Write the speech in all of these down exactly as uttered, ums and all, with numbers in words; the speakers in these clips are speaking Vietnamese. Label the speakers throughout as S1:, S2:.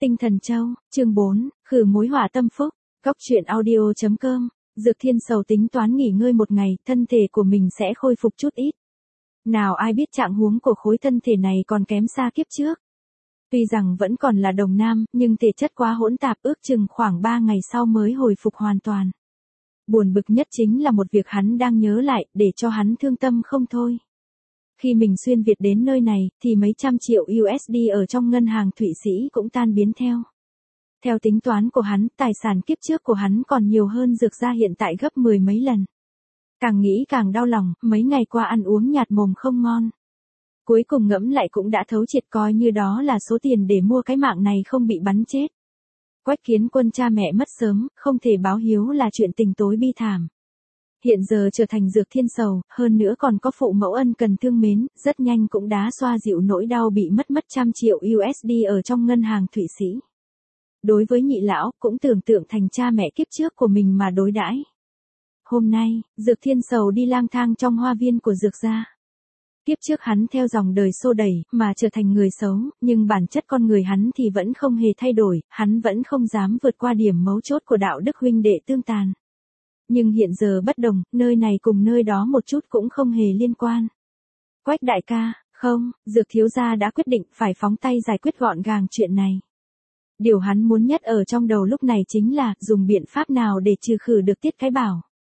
S1: Tinh Thần Châu, chương bốn, khử mối họa tâm phúc, góc truyện audio chấm com. Dược Thiên Sầu tính toán nghỉ ngơi một ngày, thân thể của mình sẽ khôi phục chút ít. Nào ai biết trạng huống của khối thân thể này còn kém xa kiếp trước. Tuy rằng vẫn còn là đồng nam, nhưng thể chất quá hỗn tạp, ước chừng khoảng ba ngày sau mới hồi phục hoàn toàn. Buồn bực nhất chính là một việc hắn đang nhớ lại, để cho hắn thương tâm không thôi. Khi mình xuyên Việt đến nơi này, thì mấy trăm triệu u ét đê ở trong ngân hàng Thụy Sĩ cũng tan biến theo. Theo tính toán của hắn, tài sản kiếp trước của hắn còn nhiều hơn Dược gia hiện tại gấp mười mấy lần. Càng nghĩ càng đau lòng, mấy ngày qua ăn uống nhạt mồm không ngon. Cuối cùng ngẫm lại cũng đã thấu triệt, coi như đó là số tiền để mua cái mạng này không bị bắn chết. Quách Kiến Quân cha mẹ mất sớm, không thể báo hiếu là chuyện tình tối bi thảm. Hiện giờ trở thành Dược Thiên Sầu, hơn nữa còn có phụ mẫu ân cần thương mến, rất nhanh cũng đã xoa dịu nỗi đau bị mất mất trăm triệu u ét đê ở trong ngân hàng Thụy Sĩ. Đối với nhị lão, cũng tưởng tượng thành cha mẹ kiếp trước của mình mà đối đãi. Hôm nay, Dược Thiên Sầu đi lang thang trong hoa viên của Dược gia. Kiếp trước hắn theo dòng đời xô đẩy, mà trở thành người xấu, nhưng bản chất con người hắn thì vẫn không hề thay đổi, hắn vẫn không dám vượt qua điểm mấu chốt của đạo đức huynh đệ tương tàn. Nhưng hiện giờ bất đồng, nơi này cùng nơi đó một chút cũng không hề liên quan. Quách đại ca, không, Dược thiếu gia đã quyết định phải phóng tay giải quyết gọn gàng chuyện này. Điều hắn muốn nhất ở trong đầu lúc này chính là dùng biện pháp nào để trừ khử được Tiết Cái Bảo.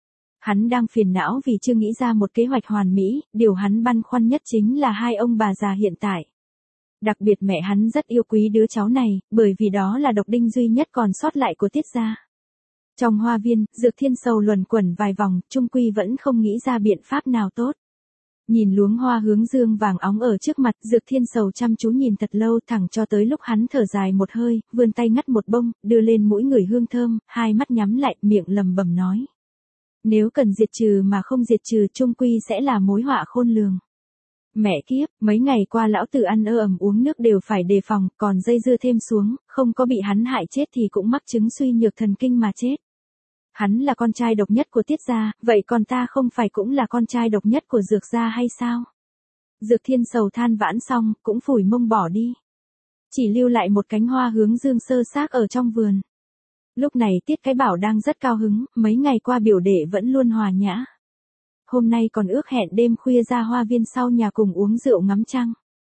S1: Hắn đang phiền não vì chưa nghĩ ra một kế hoạch hoàn mỹ, điều hắn băn khoăn nhất chính là hai ông bà già hiện tại. Đặc biệt mẹ hắn rất yêu quý đứa cháu này, bởi vì đó là độc đinh duy nhất còn sót lại của Tiết gia. Trong hoa viên, Dược Thiên Sầu luẩn quẩn vài vòng, chung quy vẫn không nghĩ ra biện pháp nào tốt. Nhìn luống hoa hướng dương vàng óng ở trước mặt, Dược Thiên Sầu chăm chú nhìn thật lâu, thẳng cho tới lúc hắn thở dài một hơi, vươn tay ngắt một bông, đưa lên mũi người hương thơm, hai mắt nhắm lại, miệng lầm bầm nói. Nếu cần diệt trừ mà không diệt trừ, chung quy sẽ là mối họa khôn lường. Mẹ kiếp, mấy ngày qua lão tử ăn ơ ẩm uống nước đều phải đề phòng, còn dây dưa thêm xuống, không có bị hắn hại chết thì cũng mắc chứng suy nhược thần kinh mà chết. Hắn là con trai độc nhất của Tiết gia, vậy còn ta không phải cũng là con trai độc nhất của Dược gia hay sao? Dược Thiên Sầu than vãn xong, cũng phủi mông bỏ đi. Chỉ lưu lại một cánh hoa hướng dương sơ xác ở trong vườn. Lúc này Tiết Cái Bảo đang rất cao hứng, mấy ngày qua biểu đệ vẫn luôn hòa nhã. Hôm nay còn ước hẹn đêm khuya ra hoa viên sau nhà cùng uống rượu ngắm trăng.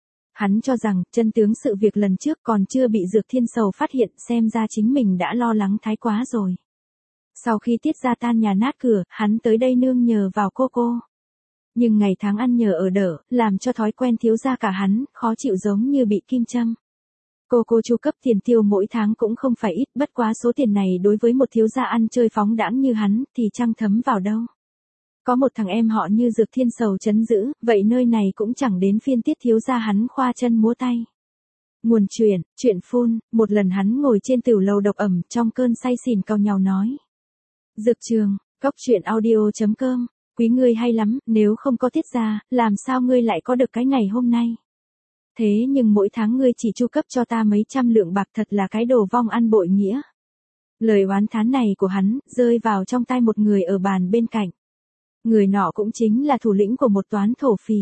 S1: Hắn cho rằng, chân tướng sự việc lần trước còn chưa bị Dược Thiên Sầu phát hiện, xem ra chính mình đã lo lắng thái quá rồi. Sau khi Tiết gia tan nhà nát cửa, hắn tới đây nương nhờ vào cô cô. Nhưng ngày tháng ăn nhờ ở đỡ, làm cho thói quen thiếu gia cả hắn, khó chịu giống như bị kim châm. Cô cô chu cấp tiền tiêu mỗi tháng cũng không phải ít, bất quá số tiền này đối với một thiếu gia ăn chơi phóng đãng như hắn, thì chẳng thấm vào đâu. Có một thằng em họ như Dược Thiên Sầu trấn giữ, vậy nơi này cũng chẳng đến phiên Tiết thiếu gia hắn khoa chân múa tay. Nguồn chuyện, chuyện phun, một lần hắn ngồi trên tửu lầu độc ẩm, trong cơn say xỉn cau nhàu nói. Dược trường, góc truyện audio chấm com, quý ngươi hay lắm, nếu không có Tiết gia, làm sao ngươi lại có được cái ngày hôm nay? Thế nhưng mỗi tháng ngươi chỉ chu cấp cho ta mấy trăm lượng bạc, thật là cái đồ vong ăn bội nghĩa. Lời oán thán này của hắn, rơi vào trong tai một người ở bàn bên cạnh. Người nọ cũng chính là thủ lĩnh của một toán thổ phỉ.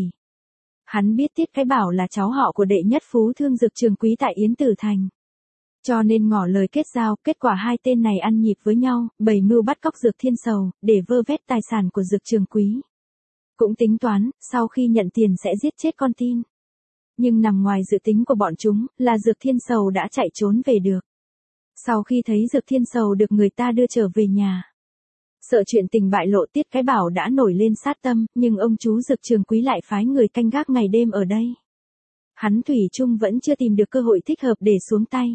S1: Hắn biết Tiết Cái Bảo là cháu họ của đệ nhất phú thương Dược trường quý tại Yến Tử Thành. Cho nên ngỏ lời kết giao, kết quả hai tên này ăn nhịp với nhau, bày mưu bắt cóc Dược Thiên Sầu, để vơ vét tài sản của Dược trường quý. Cũng tính toán, sau khi nhận tiền sẽ giết chết con tin. Nhưng nằm ngoài dự tính của bọn chúng, là Dược Thiên Sầu đã chạy trốn về được. Sau khi thấy Dược Thiên Sầu được người ta đưa trở về nhà, sợ chuyện tình bại lộ, Tiết Cái Bảo đã nổi lên sát tâm, nhưng ông chú Dược trường quý lại phái người canh gác ngày đêm ở đây. Hắn thủy chung vẫn chưa tìm được cơ hội thích hợp để xuống tay.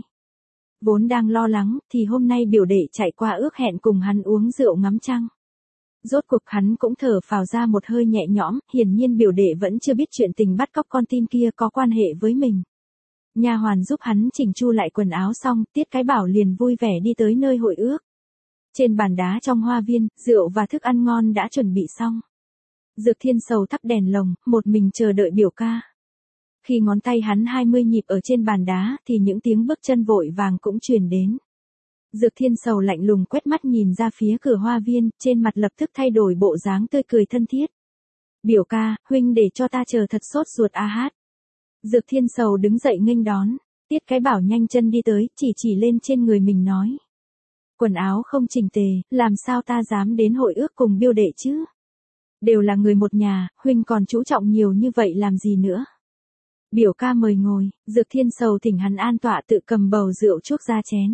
S1: Vốn đang lo lắng, thì hôm nay biểu đệ chạy qua ước hẹn cùng hắn uống rượu ngắm trăng. Rốt cuộc hắn cũng thở phào ra một hơi nhẹ nhõm, hiển nhiên biểu đệ vẫn chưa biết chuyện tình bắt cóc con tin kia có quan hệ với mình. Nha hoàn giúp hắn chỉnh chu lại quần áo xong, Tiết Cái Bảo liền vui vẻ đi tới nơi hội ước. Trên bàn đá trong hoa viên, rượu và thức ăn ngon đã chuẩn bị xong. Dược Thiên Sầu thắp đèn lồng, một mình chờ đợi biểu ca. Khi ngón tay hắn hai mươi nhịp ở trên bàn đá, thì những tiếng bước chân vội vàng cũng truyền đến. Dược Thiên Sầu lạnh lùng quét mắt nhìn ra phía cửa hoa viên, trên mặt lập tức thay đổi bộ dáng tươi cười thân thiết. Biểu ca, huynh để cho ta chờ thật sốt ruột a hát. Dược Thiên Sầu đứng dậy nghênh đón. Tiết Cái Bảo nhanh chân đi tới, chỉ chỉ lên trên người mình nói. Quần áo không chỉnh tề, làm sao ta dám đến hội ước cùng Biêu đệ chứ? Đều là người một nhà, huynh còn chú trọng nhiều như vậy làm gì nữa? Biểu ca mời ngồi, Dược Thiên Sầu thỉnh hắn an tọa tự cầm bầu rượu chuốc ra chén.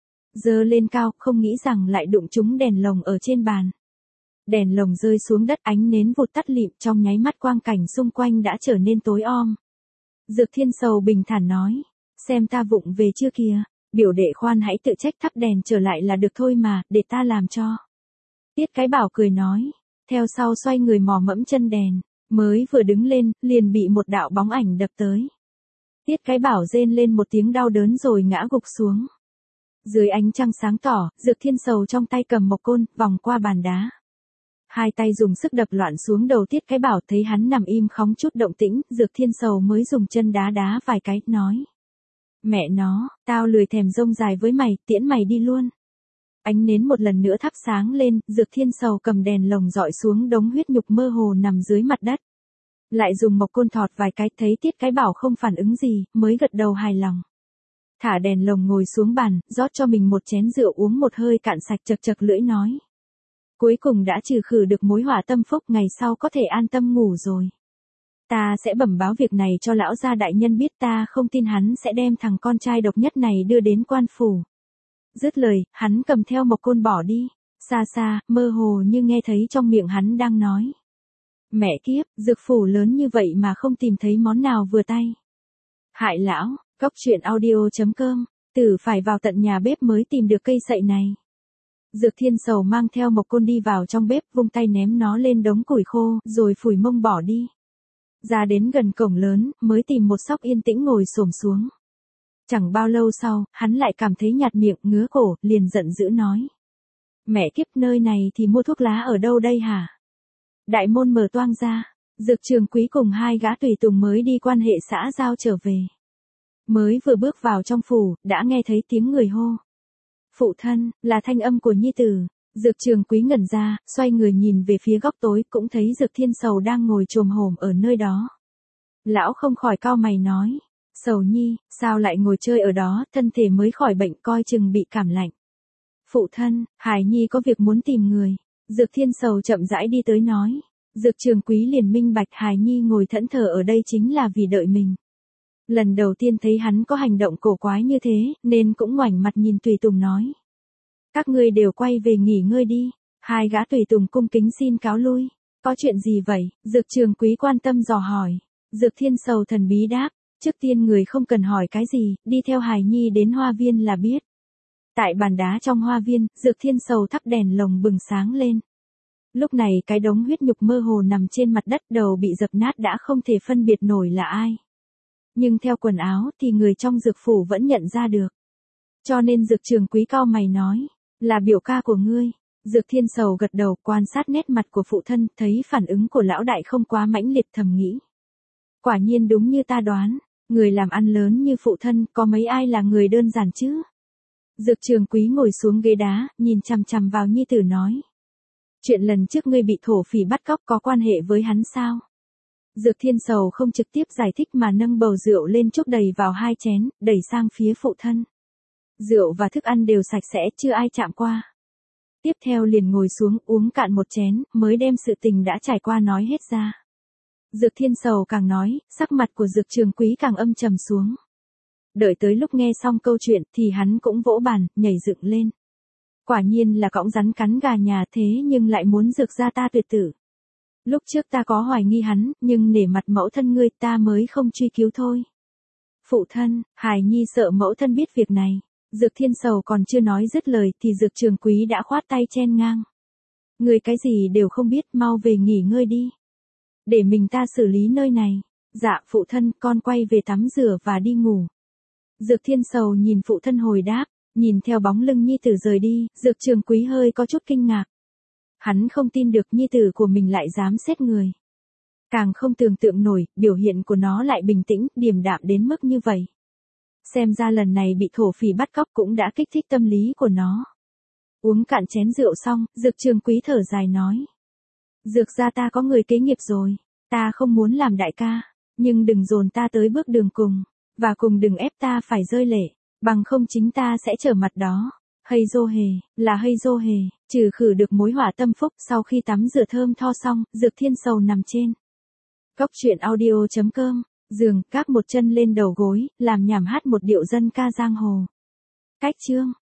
S1: Giơ lên cao, không nghĩ rằng lại đụng trúng đèn lồng ở trên bàn. Đèn lồng rơi xuống đất, ánh nến vụt tắt lịm, trong nháy mắt quang cảnh xung quanh đã trở nên tối om. Dược Thiên Sầu bình thản nói, xem ta vụng về chưa kìa, biểu đệ khoan hãy tự trách, thắp đèn trở lại là được thôi mà, để ta làm cho. Tiết Cái Bảo cười nói, theo sau xoay người mò mẫm chân đèn, mới vừa đứng lên, liền bị một đạo bóng ảnh đập tới. Tiết Cái Bảo rên lên một tiếng đau đớn rồi ngã gục xuống. Dưới ánh trăng sáng tỏ, Dược Thiên Sầu trong tay cầm một côn, vòng qua bàn đá. Hai tay dùng sức đập loạn xuống đầu Tiết Cái Bảo, thấy hắn nằm im không chút động tĩnh, Dược Thiên Sầu mới dùng chân đá đá vài cái, nói. Mẹ nó, tao lười thèm rông dài với mày, tiễn mày đi luôn. Ánh nến một lần nữa thắp sáng lên, Dược Thiên Sầu cầm đèn lồng dọi xuống đống huyết nhục mơ hồ nằm dưới mặt đất. Lại dùng mộc côn thọt vài cái, thấy Tiết Cái Bảo không phản ứng gì, mới gật đầu hài lòng. Thả đèn lồng ngồi xuống bàn, rót cho mình một chén rượu uống một hơi cạn sạch, chật chật lưỡi nói. Cuối cùng đã trừ khử được mối họa tâm phúc, ngày sau có thể an tâm ngủ rồi. Ta sẽ bẩm báo việc này cho lão gia đại nhân biết, ta không tin hắn sẽ đem thằng con trai độc nhất này đưa đến quan phủ. Dứt lời, hắn cầm theo một côn bỏ đi, xa xa, mơ hồ như nghe thấy trong miệng hắn đang nói. Mẹ kiếp, dược phủ lớn như vậy mà không tìm thấy món nào vừa tay. Hại lão, Cóc Truyện Audio chấm com, tử phải vào tận nhà bếp mới tìm được cây sậy này. Dược Thiên Sầu mang theo một côn đi vào trong bếp, vung tay ném nó lên đống củi khô, rồi phủi mông bỏ đi. Ra đến gần cổng lớn, mới tìm một xóc yên tĩnh ngồi xổm xuống. Chẳng bao lâu sau, hắn lại cảm thấy nhạt miệng, ngứa cổ, liền giận dữ nói. Mẹ kiếp, nơi này thì mua thuốc lá ở đâu đây hả? Đại môn mở toang ra, Dược Trường Quý cùng hai gã tùy tùng mới đi quan hệ xã giao trở về. Mới vừa bước vào trong phủ, đã nghe thấy tiếng người hô. Phụ thân, là thanh âm của nhi tử. Dược Trường Quý ngẩn ra, xoay người nhìn về phía góc tối, cũng thấy Dược Thiên Sầu đang ngồi chồm hổm ở nơi đó. Lão không khỏi cau mày nói. Sầu nhi, sao lại ngồi chơi ở đó, thân thể mới khỏi bệnh, coi chừng bị cảm lạnh. Phụ thân, Hải nhi có việc muốn tìm người. Dược Thiên Sầu chậm rãi đi tới nói. Dược Trường Quý liền minh bạch, Hải nhi ngồi thẫn thờ ở đây chính là vì đợi mình. Lần đầu tiên thấy hắn có hành động cổ quái như thế, nên cũng ngoảnh mặt nhìn tùy tùng nói. Các ngươi đều quay về nghỉ ngơi đi. Hai gã tùy tùng cung kính xin cáo lui. Có chuyện gì vậy? Dược Trường Quý quan tâm dò hỏi. Dược Thiên Sầu thần bí đáp. Trước tiên người không cần hỏi cái gì, đi theo Hải nhi đến hoa viên là biết. Tại bàn đá trong hoa viên, Dược Thiên Sầu thắp đèn lồng bừng sáng lên. Lúc này cái đống huyết nhục mơ hồ nằm trên mặt đất, đầu bị dập nát đã không thể phân biệt nổi là ai. Nhưng theo quần áo thì người trong dược phủ vẫn nhận ra được. Cho nên Dược Trường Quý cau mày nói, là biểu ca của ngươi. Dược Thiên Sầu gật đầu, quan sát nét mặt của phụ thân, thấy phản ứng của lão đại không quá mãnh liệt, thầm nghĩ. Quả nhiên đúng như ta đoán, người làm ăn lớn như phụ thân, có mấy ai là người đơn giản chứ? Dược Trường Quý ngồi xuống ghế đá, nhìn chằm chằm vào nhi tử nói. Chuyện lần trước ngươi bị thổ phỉ bắt cóc có quan hệ với hắn sao? Dược Thiên Sầu không trực tiếp giải thích mà nâng bầu rượu lên chúc đầy vào hai chén, đẩy sang phía phụ thân. Rượu và thức ăn đều sạch sẽ, chưa ai chạm qua. Tiếp theo liền ngồi xuống uống cạn một chén, mới đem sự tình đã trải qua nói hết ra. Dược Thiên Sầu càng nói, sắc mặt của Dược Trường Quý càng âm trầm xuống. Đợi tới lúc nghe xong câu chuyện thì hắn cũng vỗ bàn, nhảy dựng lên. Quả nhiên là cõng rắn cắn gà nhà, thế nhưng lại muốn Dược gia ta tuyệt tử. Lúc trước ta có hoài nghi hắn, nhưng nể mặt mẫu thân ngươi ta mới không truy cứu thôi. Phụ thân, Hải nhi sợ mẫu thân biết việc này. Dược Thiên Sầu còn chưa nói dứt lời thì Dược Trường Quý đã khoát tay chen ngang. Ngươi cái gì đều không biết, mau về nghỉ ngơi đi. Để mình ta xử lý nơi này. Dạ phụ thân, con quay về tắm rửa và đi ngủ. Dược Thiên Sầu nhìn phụ thân hồi đáp, nhìn theo bóng lưng nhi tử rời đi, Dược Trường Quý hơi có chút kinh ngạc. Hắn không tin được nhi tử của mình lại dám xét người. Càng không tưởng tượng nổi, biểu hiện của nó lại bình tĩnh, điềm đạm đến mức như vậy. Xem ra lần này bị thổ phỉ bắt cóc cũng đã kích thích tâm lý của nó. Uống cạn chén rượu xong, Dược Trường Quý thở dài nói. Dược gia ta có người kế nghiệp rồi, ta không muốn làm đại ca, nhưng đừng dồn ta tới bước đường cùng. Và cùng đừng ép ta phải rơi lệ, bằng không chính ta sẽ trở mặt đó. Hay dô hề, là hay dô hề, trừ khử được mối họa tâm phúc. Sau khi tắm rửa thơm tho xong, Dược Thiên Sầu nằm trên cốc truyện audio chấm com, giường, gác một chân lên đầu gối, làm nhảm hát một điệu dân ca giang hồ. Cách chương